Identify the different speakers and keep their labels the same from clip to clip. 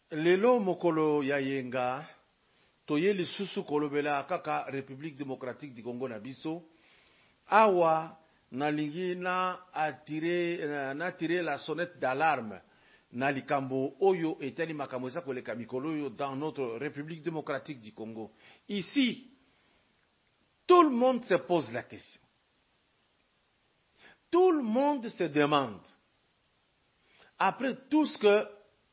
Speaker 1: Lelo mokolo ya yenga toye lisusu kolobela kaka République démocratique du Congo na biso awa nalingi na tirer la sonnette d'alarme na likambo oyo etali makambo eza koleka mikolo oyo dans notre République démocratique du Congo. Ici, tout le monde se pose la question. Tout le monde se demande, après tout ce que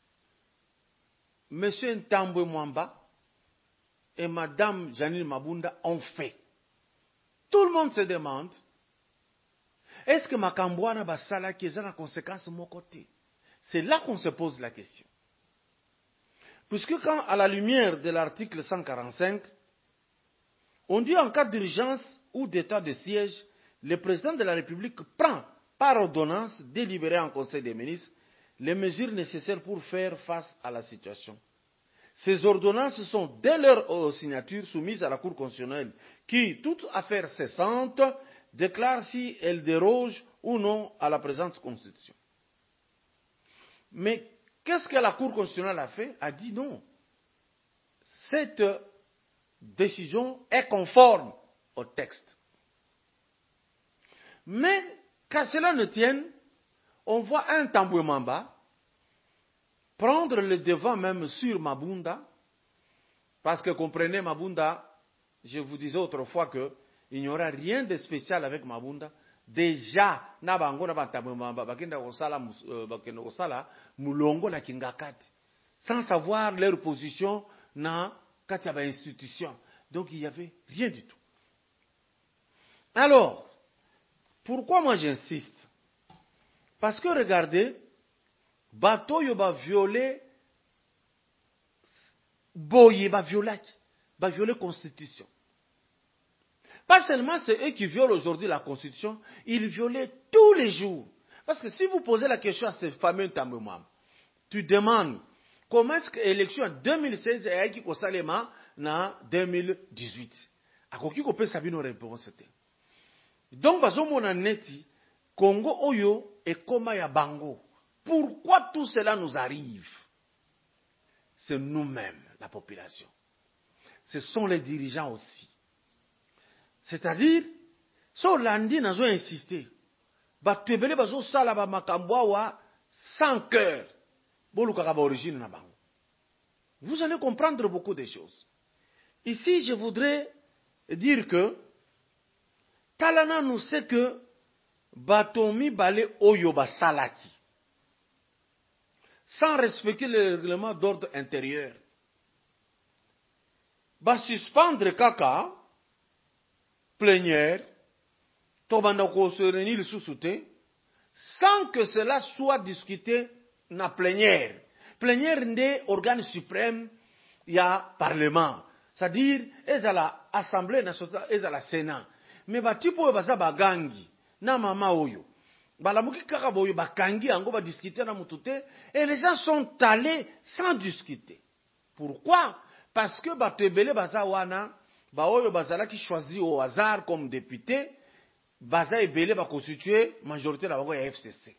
Speaker 1: M. Ntambwe Mwamba et Mme Janine Mabunda ont fait, tout le monde se demande, est-ce que Makambouana Basala qui est la conséquence de mon côté? C'est là qu'on se pose la question. Puisque quand, à la lumière de l'article 145, on dit en cas d'urgence ou d'état de siège, le président de la République prend par ordonnance délibérée en Conseil des ministres les mesures nécessaires pour faire face à la situation. Ces ordonnances sont, dès leur signature, soumises à la Cour constitutionnelle, qui, toute affaire cessante, déclare si elle déroge ou non à la présente Constitution. Mais qu'est-ce que la Cour constitutionnelle a fait? A dit non. Cette décision est conforme au texte. Mais, qu'à cela ne tienne, on voit un Ntambwe Mwamba prendre le devant même sur Mabunda, parce que comprenez Mabunda, je vous disais autrefois qu'il n'y aura rien de spécial avec Mabunda. Déjà, Nabango Ntambwe Mwamba bakenda kosala mulongo na kingakati, sans savoir leur position na kati ba institution. Donc il n'y avait rien du tout. Alors, pourquoi moi j'insiste? Parce que regardez, bateau yo ba violer boye ba violer constitution. Pas seulement c'est eux qui violent aujourd'hui la constitution, ils violaient tous les jours. Parce que si vous posez la question à ces fameux Ntambwe Mwamba, tu demandes comment est-ce que l'élection en 2016 est qui kosalema na 2018. Akoki ko pesa bino réponse te. Donc bazomona neti Congo oyo et koma ya bango. Pourquoi tout cela nous arrive? C'est nous-mêmes, la population. Ce sont les dirigeants aussi. C'est-à-dire, so landi nazo insister. Batebele bazo sala ba makambo wa sans cœur. Bolukaka ba origine na bango. Vous allez comprendre beaucoup de choses. Ici, je voudrais dire que Talana nous sait que Batomi Bale Oyo Basalaki, sans respecter le règlement d'ordre intérieur, va suspendre Kaka, plénière, Tobandako se réunir sous-souté, sans que cela soit discuté na plénière. Plénière n'est organe suprême, il y a parlement. C'est-à-dire, ils à la Assemblée nationale, ils à la Sénat. Mais batipo baza bagangi, na mama oyo. Balamuki kakaboyo bakangi, ango ba discuter na mutute, et les gens sont allés sans discuter. Pourquoi? Parce que batebele baza wana, ba oyo bazala qui choisit au hasard comme député, baza ebele ba constituer majorité la bango ya FCC.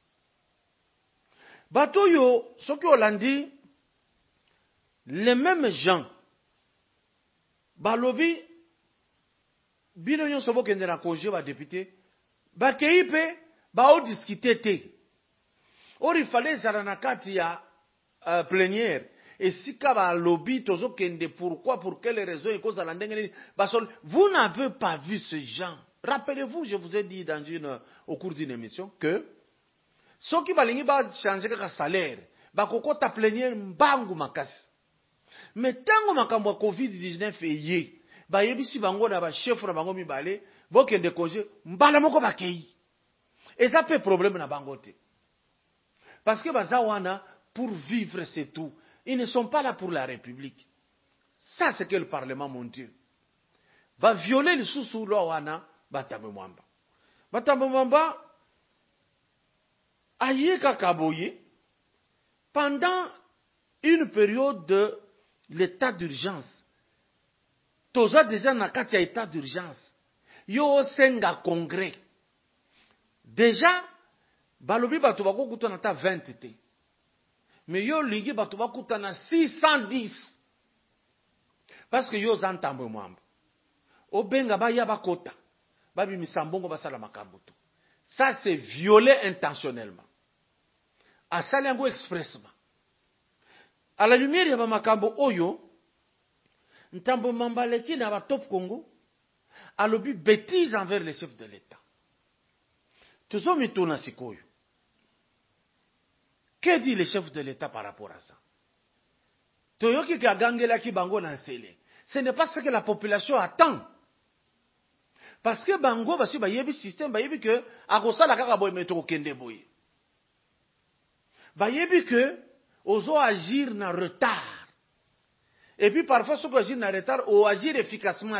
Speaker 1: Batoyo, soki Hollandi, les mêmes gens, balobi, bino nyon sobo kende na congé ba député, ba keipe, ba o discuter te. Or il fallait zara na kati ya plénière. Et si ka ba lobby tozo kende pourquoi, pour quelles raisons, et cause à la ndenge, vous n'avez pas vu ce genre. Rappelez-vous, je vous ai dit au cours d'une émission que ceux qui balingi ba changer kaka salaire, ba kokota plénière mbangu makasi. Mais tango makambo COVID-19 eye, ba yebisi bango na ba chef na bango mibale, bokende congé mbala moko bakei. Et ça peut problème na bango te. Parce que baza wana pour vivre c'est tout. Ils ne sont pas là pour la République. Ça c'est que le Parlement mon Dieu. Va violer le sous loi wana Ntambwe Mwamba. Ntambwe Mwamba aye kakaboye pendant une période de l'état d'urgence. Toza déjà na kati ya état d'urgence. Yo senga congrès. Déjà, balobi bato bako kuta na ta 20 te. Mais yo ligi batuba kutana 610. Parce que yo zantambo mwambo. Obenga ba ya bakota. Babi misambongo basala makambuto. Ça c'est violer intentionnellement. Asaliango expressement. À la lumière ya ba makambo oyo, ntambo mambaleki na ba top Congo, alobi bêtise envers les chefs de l'État. Tuzo mituna sikoyo. Que dit le chef de l'État par rapport à ça? Toyoki kagangela ki bango na nsele. Ce n'est pas ce que la population attend. Parce que bango basi ba yebi système ba yebi que akosala kaka boy meto kende boy. Ba yebi que ozo agir na retard. Et puis parfois ceux qui agissent na retard ou agir efficacement.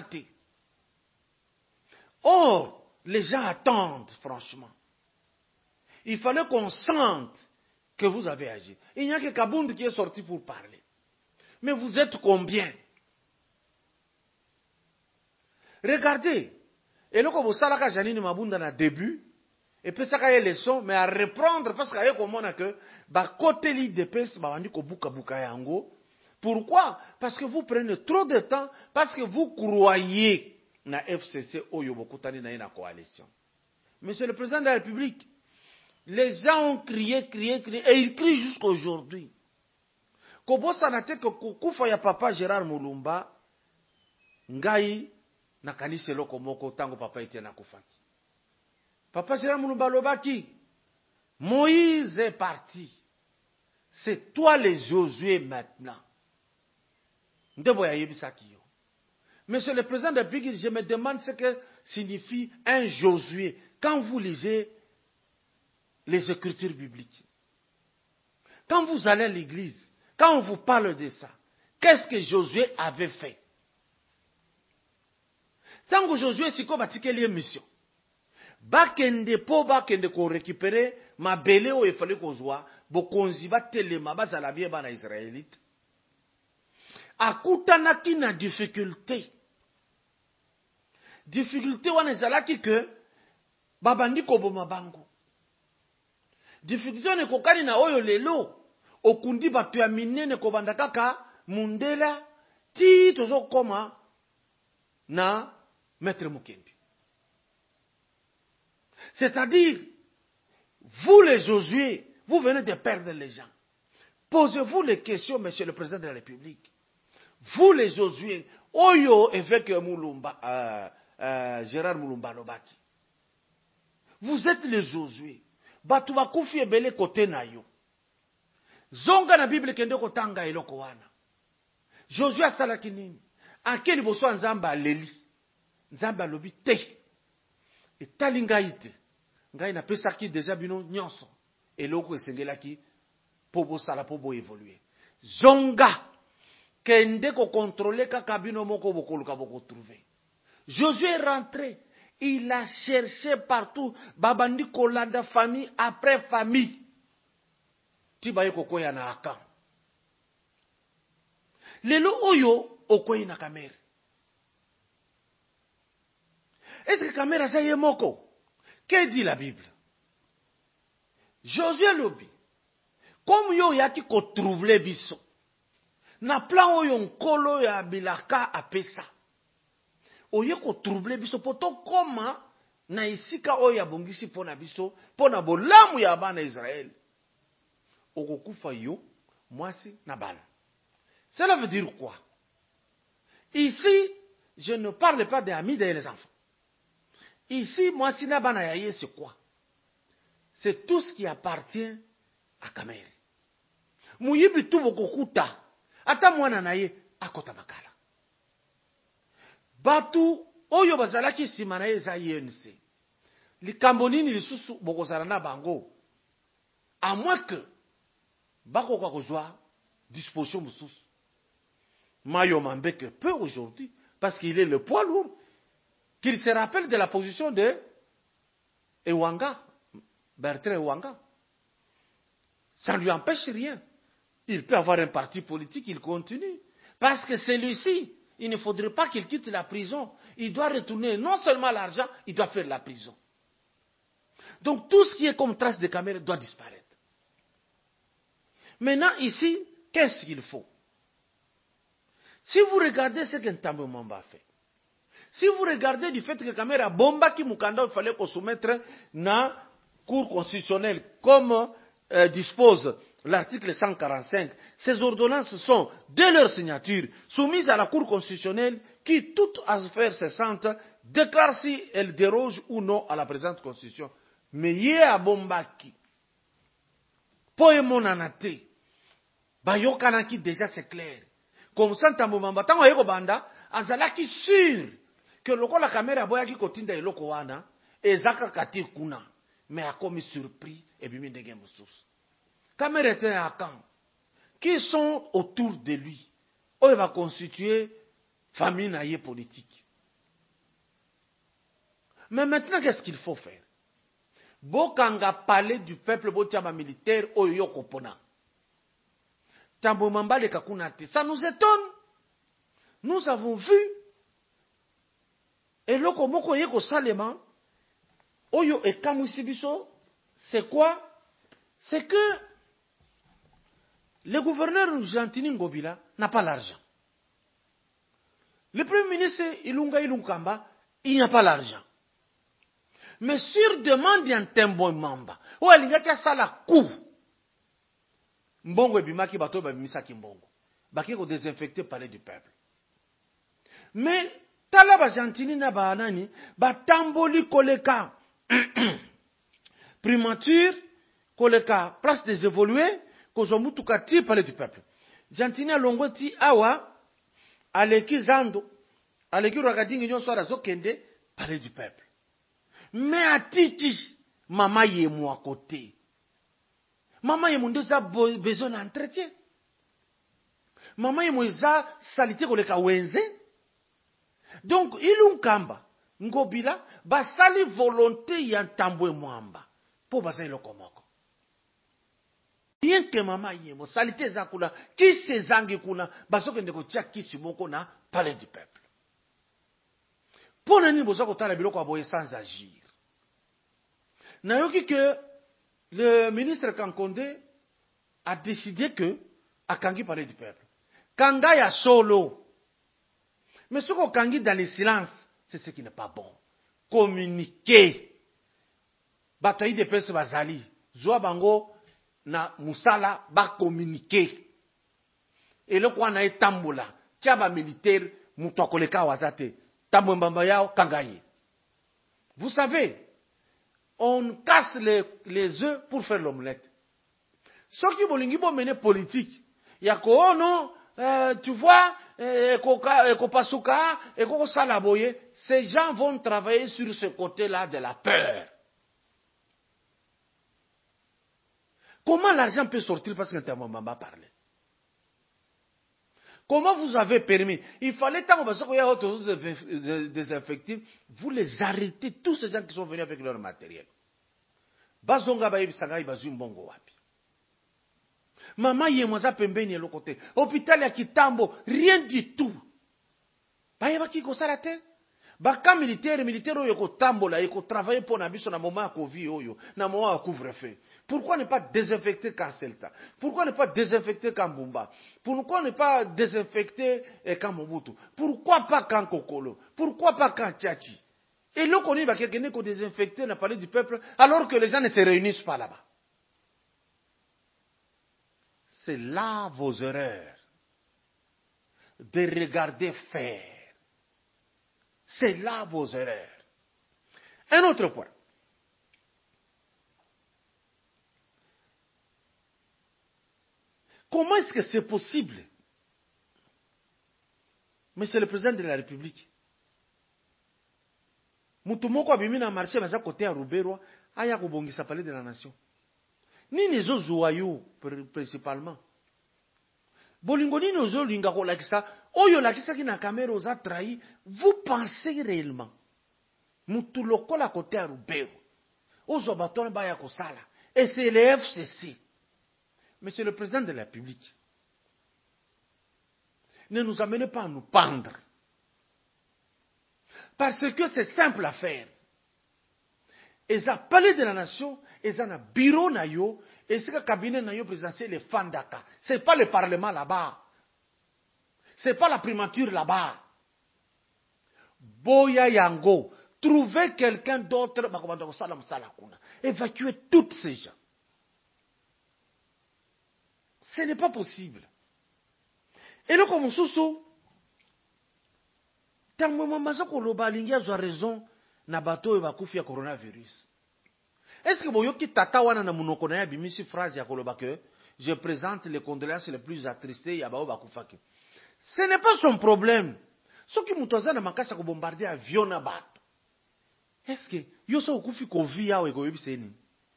Speaker 1: Or, les gens attendent franchement. Il fallait qu'on sente que vous avez agi. Il n'y a que Kabound qui est sorti pour parler. Mais vous êtes combien? Regardez. Et là, comme vous savez, Janine Mabunda na début, et puis ça a une leçon, mais à reprendre, parce qu'il y a comme on a que, bah, côté l'IDPS, bah, on dit que buka yango. Pourquoi? Parce que vous prenez trop de temps, parce que vous croyez na FCC oyo bokutani na ina coalition. Monsieur le Président de la République, les gens ont crié, et ils crient jusqu'aujourd'hui. Kobo sanate que kufa ya papa Gérard Mulumba, ngai na kanise loko moko tango papa ete na kufaki. Papa Gérard Mulumba lobaki, Moïse est parti. C'est toi les Josué maintenant. Ndebo ya yebisaki yo. Monsieur le Président de la République, je me demande ce que signifie un Josué. Quand vous lisez les écritures bibliques, quand vous allez à l'église, quand on vous parle de ça, qu'est-ce que Josué avait fait? Tant que Josué siko batikeli mission, bakende po bakende ko récupérer ma belé o efale kozwa, bokonzi ba telema bazala bien bana Israélite. Akutanaki na difficulté. Difficulté wana ezalaki que babandi koboma bango. Difficulté ne kokani na oyo lelo okundi bato ya minene kobanda kaka mundela ti tozo koma na maître Mukendi. C'est-à-dire, vous les Josué, vous venez de perdre les gens. Posez-vous les questions, Monsieur le Président de la République. Vous les Josué, oyo évêque Mulumba, Gérard Mulumba Lobaki. Vous êtes les Josué. Batu bakufi ebele kote na yo. Zonga na Bible kende kotanga eloko wana. Josué asalaki nini? Akeli boso nzamba aleli. Nzamba lobi te. Etali ngai te. Ngai na pesaki déjà bino nyonso. Eloko esengelaki po bosala po bo évoluer. Zonga kende ko contrôler kaka bino moko bokoluka boko trouver. Josué est rentré. Il a cherché partout. Babandi kolanda famille après famille. Tibaye kokoya na aka. Lelo oyo okoyi na kamera. Est-ce que kamera ça y moko? Que dit la Bible? Josué lobi. Comme yo yaki ko trouver biso. Na plan oyo nkolo ya bilaka apesa. Oye ko trouble biso poto koma na isika oyo ya bongisi pona biso pona bolamu ya bana Israël. Okokufa yo mwasi na bana. Cela veut dire quoi? Ici, je ne parle pas des amis des enfants. Ici, mwasi na bana ya ye c'est quoi? C'est tout ce qui appartient à Kamere. Muyibi tu bokokuta ata mwana na ye akota makala. Batu oyo bazalaki sima na ye za INC. Likambo nini lisusu bokozala na bango? À moins que bako kwa kozwa disposition mususu. Mayo Mambeke peut aujourd'hui, parce qu'il est le poids lourd, qu'il se rappelle de la position de Ewanga, Bertrand Ewanga. Ça ne lui empêche rien. Il peut avoir un parti politique, il continue. Parce que celui-ci, il ne faudrait pas qu'il quitte la prison. Il doit retourner non seulement l'argent, il doit faire la prison. Donc tout ce qui est comme trace de caméra doit disparaître. Maintenant, ici, qu'est-ce qu'il faut? Si vous regardez ce que Ntambwe Mwamba a fait, si vous regardez du fait que Kamera Bomba qui Mukanda, il fallait qu'on soumette na Cour constitutionnelle, comme dispose l'article 145, ces ordonnances sont, de leur signature, soumises à la Cour constitutionnelle qui, toute affaire cessante, déclare si elle déroge ou non à la présente constitution. Mais yé a Bombaki, Poemonanate, Bayokanaki déjà c'est clair. Comme ça, Ntambwe Mwamba, tango yeko banda, azalaki sûr que loko la caméra boyaki kotinda eloko wana, ezaka kati kuna, mais a commis surpris et bimi ndenge mosusu. Caméra était à camp. Qui sont autour de lui? Il va constituer famille naïe politique. Mais maintenant, qu'est-ce qu'il faut faire? Bokanga parler du peuple botiama militaire oyo kopona. Ntambwe Mwamba le kakunate. Ça nous étonne. Nous avons vu. Et loko moko yeko salema oyo ekamwisi biso, c'est quoi? C'est que le gouverneur Gentini Ngobila n'a pas l'argent. Le premier ministre Ilunga Ilunkamba, il n'a pas l'argent. Mais sur demande d'un Ntambwe Mwamba, où il y a ça la coup. Mbongo ebimaki bato babimisaki mbongo. Baki ko désinfecter parler du peuple. Mais tala ba Gentini na ba nani ba tamboli koleka primature koleka place des évolués kozomutuka ti parler du peuple. Gentini alongoti awa aleki zando aleki rakadingi nyonso ara zokende parler du peuple. Mais atiti mama yemo à côté. Maman yemo ndeza besoin d'entretien. Maman yemo za salité koleka wenze. Donc Ilunkamba Ngobila basali volonté ya Ntambwe Mwamba pour basali lokomoko. Bien que maman yemo salité za kuna ki se zangi kuna basoke ndeko tia kisi moko na parler du peuple. Pour nani bozo kotala biloko aboye sans agir. Nayoki que le ministre Kankonde a décidé que Akangi parlait du peuple. Kanga ya solo. Mais ce qu'on Kangi dans le silence, c'est ce qui n'est pas bon. Communiquer. Batoyi de pese bazali. Zwa bango na musala ba communiquer. Et le kwa na etambola. Tiaba militaire mutokoleka wazate. Ntambwe Mwamba yao Kangaye. Vous savez, on casse les œufs pour faire l'omelette. Ceux qui vont mener politique, il y a quoi, non, tu vois, ces gens vont travailler sur ce côté-là de la peur. Comment l'argent peut sortir parce que Ntambwe Mwamba parlait? Comment vous avez permis? Il fallait tant qu'il y a des effectifs, vous les arrêtez, tous ces gens qui sont venus avec leur matériel. Bazonga bayebi sangai bazui mbongo wapi. Mama yemwaza pembeni l'autre côté. Hôpital ya Kitambo, rien du tout. Bayeba ki ko sala te? Baka militaire oyo ko tambola et ko travailler pour na biso na moment ya Covid oyo, na moment ya couvre-feu. Pourquoi ne pas désinfecter Kanselta? Pourquoi ne pas désinfecter Kambumba? Pourquoi ne pas désinfecter Kamobutu? Pourquoi pas Kankokolo? Pourquoi pas Kantiachi? Et là, on va quelqu'un qui désinfecter la palais du peuple alors que les gens ne se réunissent pas là-bas. C'est là vos erreurs. De regarder faire. C'est là vos erreurs. Un autre point. Comment est-ce que c'est possible? Mais c'est le président de la République. Mutumoko abimina marché baza côté à Ruberwa, aya kobongisa palais de la nation. Nini zo zuwayo principalement. Bolingo nini ozo linga ko lakisa, oyo lakisa ki na caméra oza trahi, vous pensez réellement. Mutuloko la côté à Ruberwa. Ozo batona baya ko sala. Et c'est le FCC. Mais c'est le président de la République. Ne nous amenez pas à nous pendre. Parce que c'est simple à faire. eza palais de la nation, eza na bureau na yo, et ce cabinet na yo présidentiel est Fandaka. C'est pas le parlement là-bas. C'est pas la primature là-bas. Boya yango, trouvez quelqu'un d'autre, évacuez tous ces gens. Ce n'est pas possible. Et là, comme sous tant que koloba lingi a raison na bato e bakufi ya coronavirus. Est-ce que boyoki tata wana na munoko na ya bimisi phrase ya koloba que je présente les condoléances les plus attristées ya bao bakufaki. Ce n'est pas son problème. Soki mutoza na makasa ko bombarder avion na bato. Est-ce que yo so okufi ko vi ya we ko yebiseni?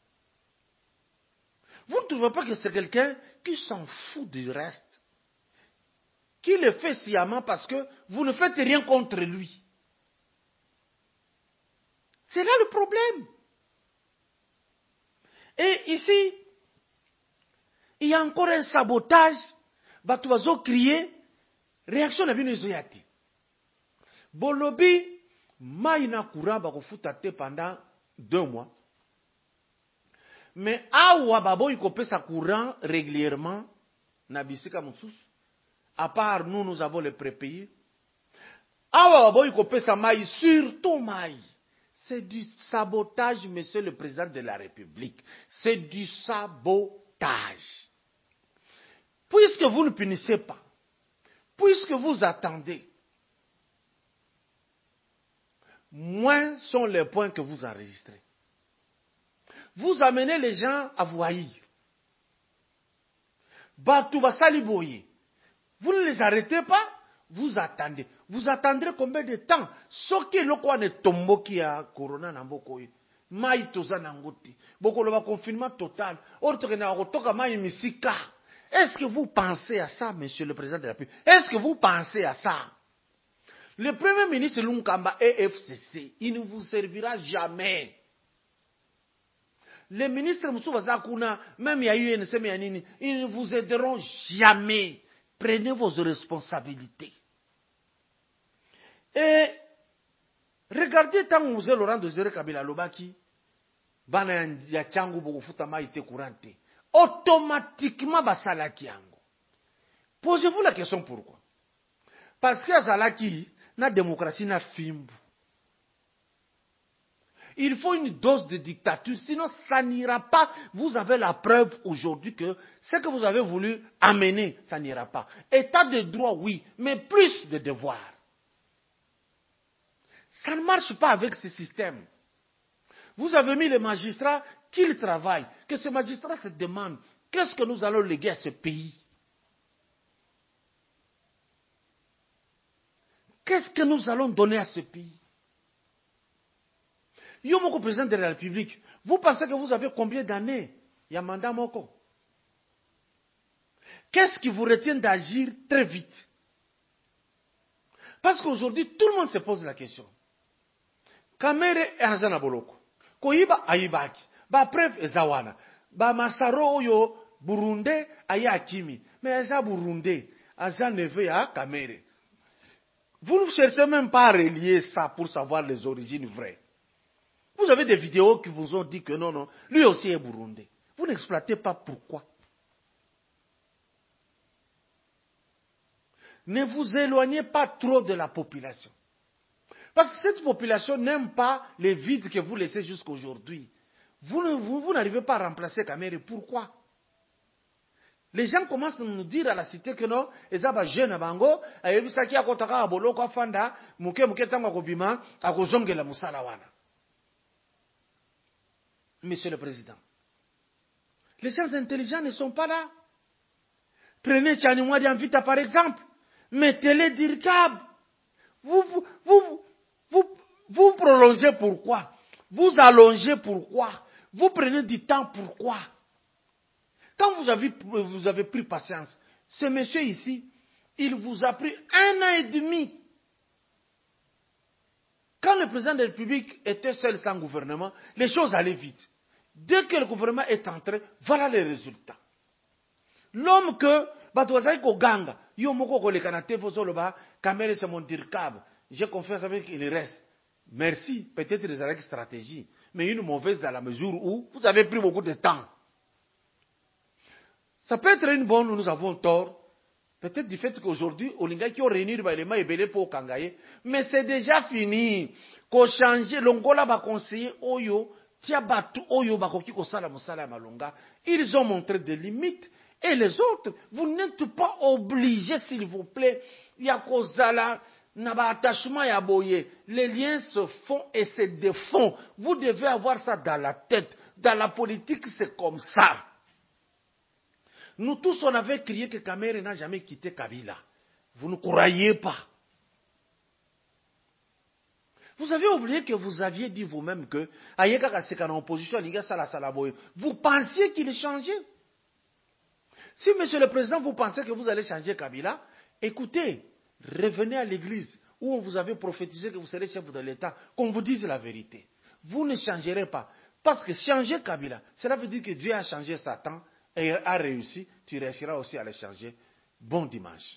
Speaker 1: Vous ne trouvez pas que c'est quelqu'un qui s'en fout du reste? Qui le fait sciemment parce que vous ne faites rien contre lui. C'est là le problème. Et ici, il y a encore un sabotage. Batuazo crier, réaction na bino izoyati. Bolobi, maïna courant bakofuta te pendant 2 mois. Mais awa babo ikope sa courant régulièrement na bisika mususu. À part nous, nous avons les prépayés. Awa babo ikope sa maï, surtout maï. C'est du sabotage, monsieur le président de la République. C'est du sabotage. Puisque vous ne punissez pas, puisque vous attendez, moins sont les points que vous enregistrez. Vous amenez les gens à vous haïr. Batou basali boye. Vous ne les arrêtez pas, vous attendez. Vous attendrez combien de temps? Soki loko ne tombo ki ya corona na mboko yi. Mai toza na ngoti. Boko lo ba confinement total. Orto na kotoka mai misika. Est-ce que vous pensez à ça, monsieur le président de la République? Est-ce que vous pensez à ça? Le premier ministre Lunkamba EFCC, il ne vous servira jamais. Les ministres Moussouba Zakuna, même il y a eu une semaine, ils ne vous aideront jamais. Prenez vos responsabilités. Et regardez tant que vous êtes Laurent Désiré Kabila Lobaki, bana ya changu bokufuta maïté courante. Automatiquement basalaki yango. Posez-vous la question pourquoi? Parce que azalaki na démocratie na fimbu. Il faut une dose de dictature, sinon ça n'ira pas. Vous avez la preuve aujourd'hui que ce que vous avez voulu amener, ça n'ira pas. État de droit, oui, mais plus de devoirs. Ça ne marche pas avec ce système. Vous avez mis les magistrats qu'ils travaillent, que ces magistrats se demandent qu'est-ce que nous allons léguer à ce pays? Qu'est-ce que nous allons donner à ce pays? Yomoko président de la République, vous pensez que vous avez combien d'années? Yamanda Moko. Qu'est-ce qui vous retient d'agir très vite? Parce qu'aujourd'hui, tout le monde se pose la question. Kamere Azana Boloko. Koyiba Aibaki. Ba preuve Ezawana. Ba Masaro Oyo Burunde Aya Kimi. Mais Eza Burunde. Aza neve à Kamere. Vous ne cherchez même pas à relier ça pour savoir les origines vraies. Vous avez des vidéos qui vous ont dit que non, lui aussi est burundais. Vous n'exploitez pas pourquoi. Ne vous éloignez pas trop de la population. Parce que cette population n'aime pas les vides que vous laissez jusqu'à aujourd'hui. Vous n'arrivez pas à remplacer Kamere. Pourquoi? Les gens commencent à nous dire à la cité que non, ezaba jeune bango, ayebisaki akotaka aboloko afanda, muke tango akobima, akozongela musala wana. Monsieur le Président, les gens intelligents ne sont pas là. Prenez Tchanimouadi en Vita par exemple. Mettez-les d'Irkab. Vous prolongez pourquoi? Vous allongez pourquoi? Vous prenez du temps pourquoi? Quand vous avez pris patience, ce monsieur ici, il vous a pris 1 an et demi. Quand le président de la République était seul sans gouvernement, les choses allaient vite. Dès que le gouvernement est entré, voilà les résultats. L'homme que, Ganga, c'est mon dirkab, j'ai confiance avec il reste. Merci, peut-être des stratégies. mais une mauvaise dans la mesure où vous avez pris beaucoup de temps. Ça peut être une bonne, nous avons tort. Peut-être du fait qu'aujourd'hui, Olinga qui ont réuni les mains et belé pour Kangaye, mais c'est déjà fini. Qu'on change, l'Ongola va conseiller Oyo, Tiabatu Oyo Bakoki Kosala Mosala Malonga. Ils ont montré des limites. Et les autres, vous n'êtes pas obligés, s'il vous plaît. Yakozala, Naba attachement Yaboye. Les liens se font et se défont. Vous devez avoir ça dans la tête. Dans la politique, c'est comme ça. Nous tous, on avait crié que Kamere n'a jamais quitté Kabila. Vous ne croyez pas. Vous avez oublié que vous aviez dit vous-même que Ayeka Kaseka en opposition, vous pensiez qu'il changeait. Si, monsieur le président, vous pensez que vous allez changer Kabila, écoutez, revenez à l'église où on vous avait prophétisé que vous serez chef de l'État, qu'on vous dise la vérité. Vous ne changerez pas. Parce que changer Kabila, cela veut dire que Dieu a changé Satan et a réussi, tu réussiras aussi à le changer. Bon dimanche.